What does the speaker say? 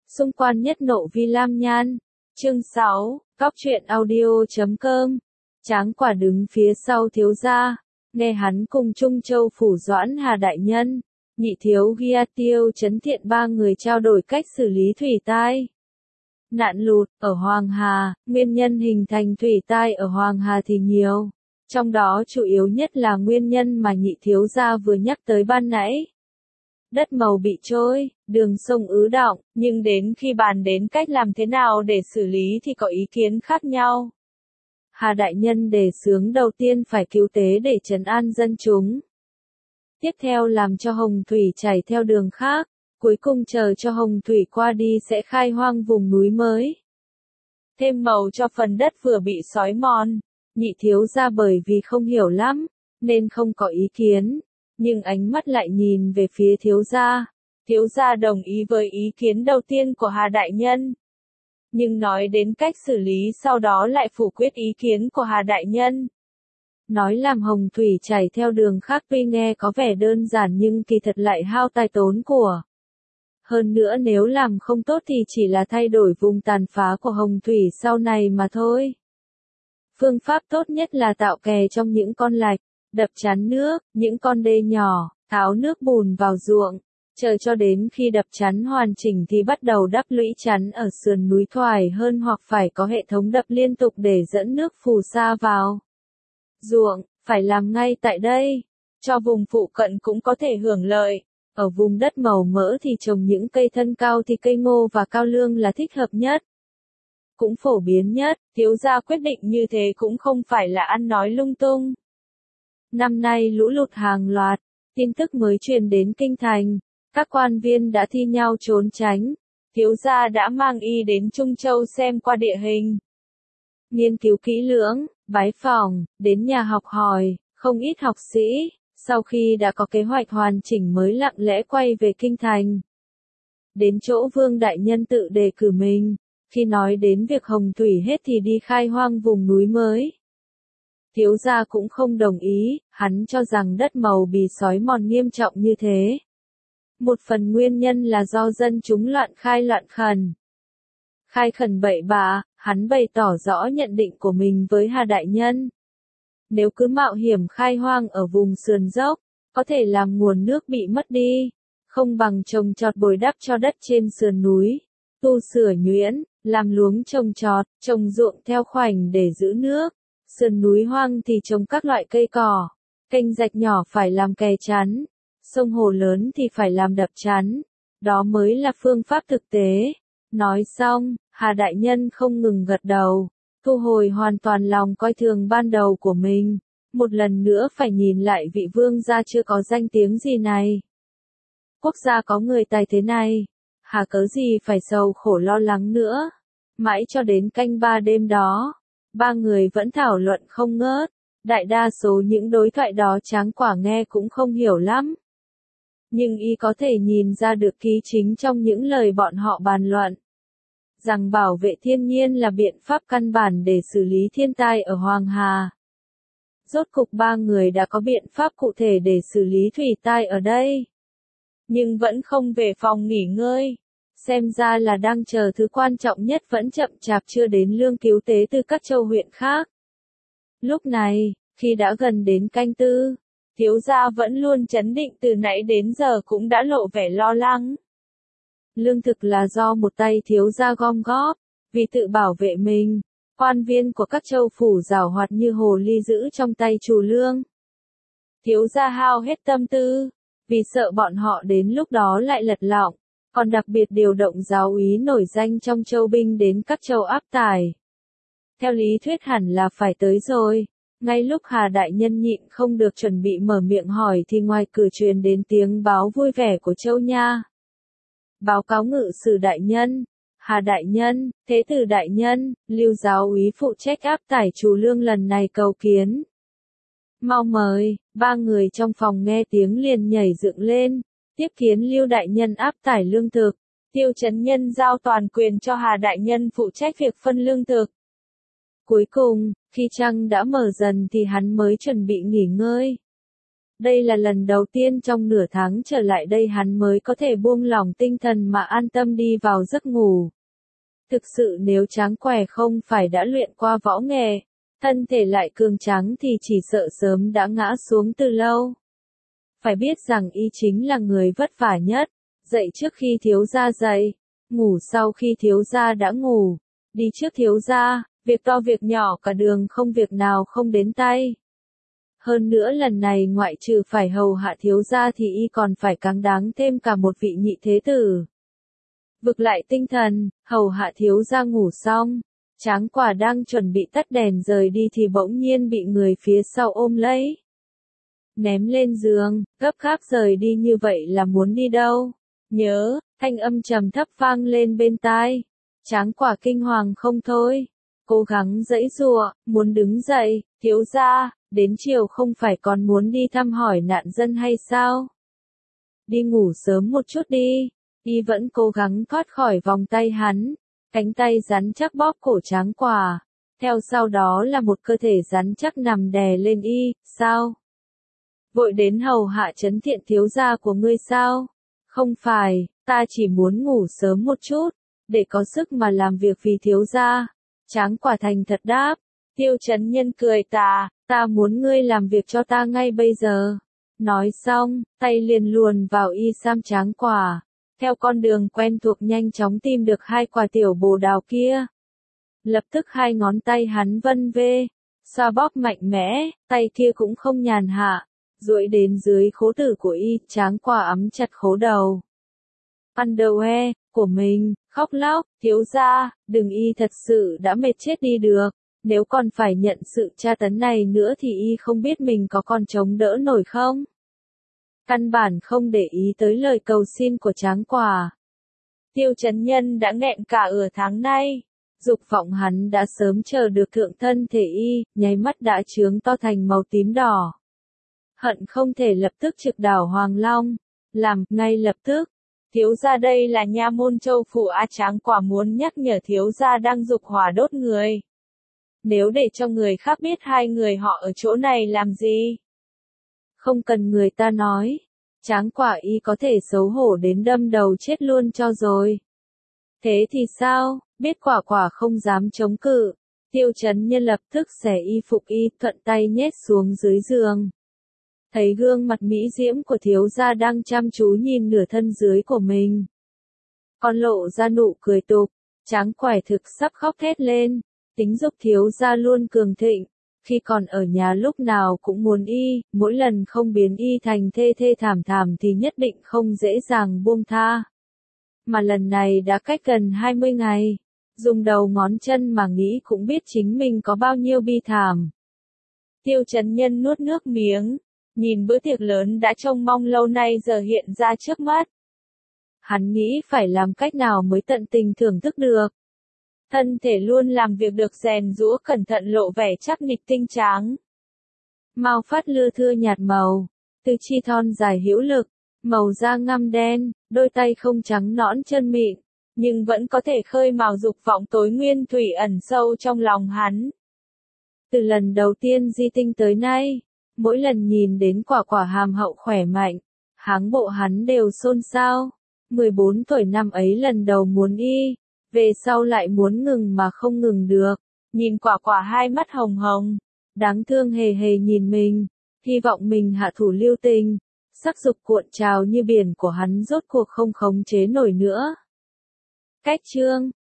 Xung quan nhất nộ vi lam nhan. Chương 6, Góc truyện audio.com. Tráng quả đứng phía sau thiếu gia, nghe hắn cùng Trung Châu phủ Doãn Hà đại nhân, nhị thiếu Gia Tiêu Trấn Thiện ba người trao đổi cách xử lý thủy tai. Nạn lụt ở Hoàng Hà, nguyên nhân hình thành thủy tai ở Hoàng Hà thì nhiều, trong đó chủ yếu nhất là nguyên nhân mà nhị thiếu gia vừa nhắc tới ban nãy. Đất màu bị trôi, đường sông ứ đọng, nhưng đến khi bàn đến cách làm thế nào để xử lý thì có ý kiến khác nhau. Hà đại nhân đề xướng đầu tiên phải cứu tế để trấn an dân chúng. Tiếp theo làm cho hồng thủy chảy theo đường khác, cuối cùng chờ cho hồng thủy qua đi sẽ khai hoang vùng núi mới. Thêm màu cho phần đất vừa bị xói mòn, nhị thiếu gia bởi vì không hiểu lắm, nên không có ý kiến. Nhưng ánh mắt lại nhìn về phía thiếu gia đồng ý với ý kiến đầu tiên của Hà đại nhân. Nhưng nói đến cách xử lý sau đó lại phủ quyết ý kiến của Hà đại nhân. Nói làm hồng thủy chảy theo đường khác tuy nghe có vẻ đơn giản nhưng kỳ thật lại hao tài tốn của. Hơn nữa nếu làm không tốt thì chỉ là thay đổi vùng tàn phá của hồng thủy sau này mà thôi. Phương pháp tốt nhất là tạo kè trong những con lạch, đập chắn nước, những con đê nhỏ, tháo nước bùn vào ruộng, chờ cho đến khi đập chắn hoàn chỉnh thì bắt đầu đắp lũy chắn ở sườn núi thoải hơn hoặc phải có hệ thống đập liên tục để dẫn nước phù sa vào ruộng, phải làm ngay tại đây, cho vùng phụ cận cũng có thể hưởng lợi. Ở vùng đất màu mỡ thì trồng những cây thân cao thì cây ngô và cao lương là thích hợp nhất. Cũng phổ biến nhất, thiếu gia quyết định như thế cũng không phải là ăn nói lung tung. Năm nay lũ lụt hàng loạt, tin tức mới truyền đến kinh thành, các quan viên đã thi nhau trốn tránh, thiếu gia đã mang y đến Trung Châu xem qua địa hình. Nghiên cứu kỹ lưỡng, bái phỏng, đến nhà học hỏi, không ít học sĩ, sau khi đã có kế hoạch hoàn chỉnh mới lặng lẽ quay về kinh thành. Đến chỗ Vương đại nhân tự đề cử mình, khi nói đến việc hồng thủy hết thì đi khai hoang vùng núi mới. Thiếu gia cũng không đồng ý, hắn cho rằng đất màu bị xói mòn nghiêm trọng như thế. Một phần nguyên nhân là do dân chúng loạn khẩn. Khai khẩn bậy bạ, hắn bày tỏ rõ nhận định của mình với Hà đại nhân. Nếu cứ mạo hiểm khai hoang ở vùng sườn dốc, có thể làm nguồn nước bị mất đi, không bằng trồng trọt bồi đắp cho đất trên sườn núi, tu sửa nhuyễn, làm luống trồng trọt, trồng ruộng theo khoảnh để giữ nước. Sườn núi hoang thì trồng các loại cây cỏ, kênh rạch nhỏ phải làm kè chắn, sông hồ lớn thì phải làm đập chắn, đó mới là phương pháp thực tế. Nói xong, Hà đại nhân không ngừng gật đầu, thu hồi hoàn toàn lòng coi thường ban đầu của mình, một lần nữa phải nhìn lại vị vương gia chưa có danh tiếng gì này. Quốc gia có người tài thế này, hà cớ gì phải sầu khổ lo lắng nữa. Mãi cho đến canh 3 đêm đó, ba người vẫn thảo luận không ngớt, đại đa số những đối thoại đó Tráng quả nghe cũng không hiểu lắm. Nhưng y có thể nhìn ra được ký chính trong những lời bọn họ bàn luận. Rằng bảo vệ thiên nhiên là biện pháp căn bản để xử lý thiên tai ở Hoàng Hà. Rốt cục ba người đã có biện pháp cụ thể để xử lý thủy tai ở đây. Nhưng vẫn không về phòng nghỉ ngơi. Xem ra là đang chờ thứ quan trọng nhất vẫn chậm chạp chưa đến lương cứu tế từ các châu huyện khác. Lúc này, khi đã gần đến canh 4, thiếu gia vẫn luôn trấn định từ nãy đến giờ cũng đã lộ vẻ lo lắng. Lương thực là do một tay thiếu gia gom góp, vì tự bảo vệ mình, quan viên của các châu phủ giàu hoạt như hồ ly giữ trong tay trù lương. Thiếu gia hao hết tâm tư, vì sợ bọn họ đến lúc đó lại lật lọng, còn đặc biệt điều động giáo úy nổi danh trong châu binh đến các châu áp tải. Theo lý thuyết hẳn là phải tới rồi, ngay lúc Hà đại nhân nhịn không được chuẩn bị mở miệng hỏi thì ngoài cửa truyền đến tiếng báo vui vẻ của Châu Nha. Báo cáo ngự sử đại nhân, Hà đại nhân, thế tử đại nhân, Lưu giáo úy phụ trách áp tải trù lương lần này cầu kiến. Mau mời, ba người trong phòng nghe tiếng liền nhảy dựng lên, tiếp kiến Lưu đại nhân áp tải lương thực. Tiêu trấn nhân giao toàn quyền cho Hà đại nhân phụ trách việc phân lương thực. Cuối cùng, khi trăng đã mở dần thì hắn mới chuẩn bị nghỉ ngơi. Đây là lần đầu tiên trong nửa tháng trở lại đây hắn mới có thể buông lỏng tinh thần mà an tâm đi vào giấc ngủ. Thực sự nếu Tráng Quẻ không phải đã luyện qua võ nghệ, thân thể lại cường tráng thì chỉ sợ sớm đã ngã xuống từ lâu. Phải biết rằng y chính là người vất vả nhất, dậy trước khi thiếu gia dậy, ngủ sau khi thiếu gia đã ngủ, đi trước thiếu gia, việc to việc nhỏ cả đường không việc nào không đến tay. Hơn nữa lần này ngoại trừ phải hầu hạ thiếu gia thì y còn phải cáng đáng thêm cả một vị nhị thế tử. Vực lại tinh thần, hầu hạ thiếu gia ngủ xong, Tráng Quả đang chuẩn bị tắt đèn rời đi thì bỗng nhiên bị người phía sau ôm lấy. Ném lên giường, gấp gáp rời đi như vậy là muốn đi đâu? Nhớ, thanh âm trầm thấp vang lên bên tai. Tráng Quả kinh hoàng không thôi. Cố gắng giãy giụa, muốn đứng dậy, thiếu gia, đến chiều không phải còn muốn đi thăm hỏi nạn dân hay sao? Đi ngủ sớm một chút đi. Y vẫn cố gắng thoát khỏi vòng tay hắn. Cánh tay rắn chắc bóp cổ Tráng Quả. Theo sau đó là một cơ thể rắn chắc nằm đè lên y, sao? Vội đến hầu hạ trấn thiện thiếu gia của ngươi sao? Không phải, ta chỉ muốn ngủ sớm một chút, để có sức mà làm việc vì thiếu gia. Tráng Quả thành thật đáp. Tiêu Chấn Nhân cười ta muốn ngươi làm việc cho ta ngay bây giờ. Nói xong, tay liền luồn vào y sam Tráng Quả. Theo con đường quen thuộc nhanh chóng tìm được hai quả tiểu bồ đào kia. Lập tức hai ngón tay hắn vân vê, xoa bóp mạnh mẽ, tay kia cũng không nhàn hạ, duỗi đến dưới khố tử của y, Tráng Quả ấm chặt khố đầu. Underwear của mình, khóc lóc, thiếu gia, đừng, y thật sự đã mệt chết đi được, nếu còn phải nhận sự tra tấn này nữa thì y không biết mình có còn chống đỡ nổi không? Căn bản không để ý tới lời cầu xin của Tráng Quả. Tiêu Chấn Nhân đã nghẹn cả tháng nay. Dục vọng hắn đã sớm chờ được thượng thân thể y, nháy mắt đã chướng to thành màu tím đỏ. Hận không thể lập tức trực đảo Hoàng Long. Làm, ngay lập tức. Thiếu gia đây là nha môn Châu Phủ A. Tráng Quả muốn nhắc nhở thiếu gia đang dục hỏa đốt người. Nếu để cho người khác biết hai người họ ở chỗ này làm gì? Không cần người ta nói. Tráng Quả y có thể xấu hổ đến đâm đầu chết luôn cho rồi. Thế thì sao, biết quả không dám chống cự. Tiêu Chấn Nhân lập tức xẻ y phục y, thuận tay nhét xuống dưới giường. Thấy gương mặt mỹ diễm của thiếu gia đang chăm chú nhìn nửa thân dưới của mình. Còn lộ ra nụ cười tục, Tráng Quả thực sắp khóc thét lên. Tính dục thiếu gia luôn cường thịnh. Khi còn ở nhà lúc nào cũng muốn y, mỗi lần không biến y thành thê thê thảm thảm thì nhất định không dễ dàng buông tha. Mà lần này đã cách gần 20 ngày, dùng đầu ngón chân mà nghĩ cũng biết chính mình có bao nhiêu bi thảm. Tiêu Chấn Nhân nuốt nước miếng, nhìn bữa tiệc lớn đã trông mong lâu nay giờ hiện ra trước mắt. Hắn nghĩ phải làm cách nào mới tận tình thưởng thức được. Thân thể luôn làm việc được rèn giũa cẩn thận lộ vẻ chắc nịch tinh tráng. Mao phát lưa thưa nhạt màu, tứ chi thon dài hữu lực, màu da ngăm đen, đôi tay không trắng nõn chân mịn, nhưng vẫn có thể khơi mào dục vọng tối nguyên thủy ẩn sâu trong lòng hắn. Từ lần đầu tiên di tinh tới nay, mỗi lần nhìn đến quả hàm hậu khỏe mạnh, háng bộ hắn đều xôn xao. 14 tuổi năm ấy lần đầu muốn y, về sau lại muốn ngừng mà không ngừng được. Nhìn quả hai mắt hồng hồng, đáng thương hề hề nhìn mình, hy vọng mình hạ thủ lưu tình. Sắc dục cuộn trào như biển của hắn rốt cuộc không khống chế nổi nữa. Cách chương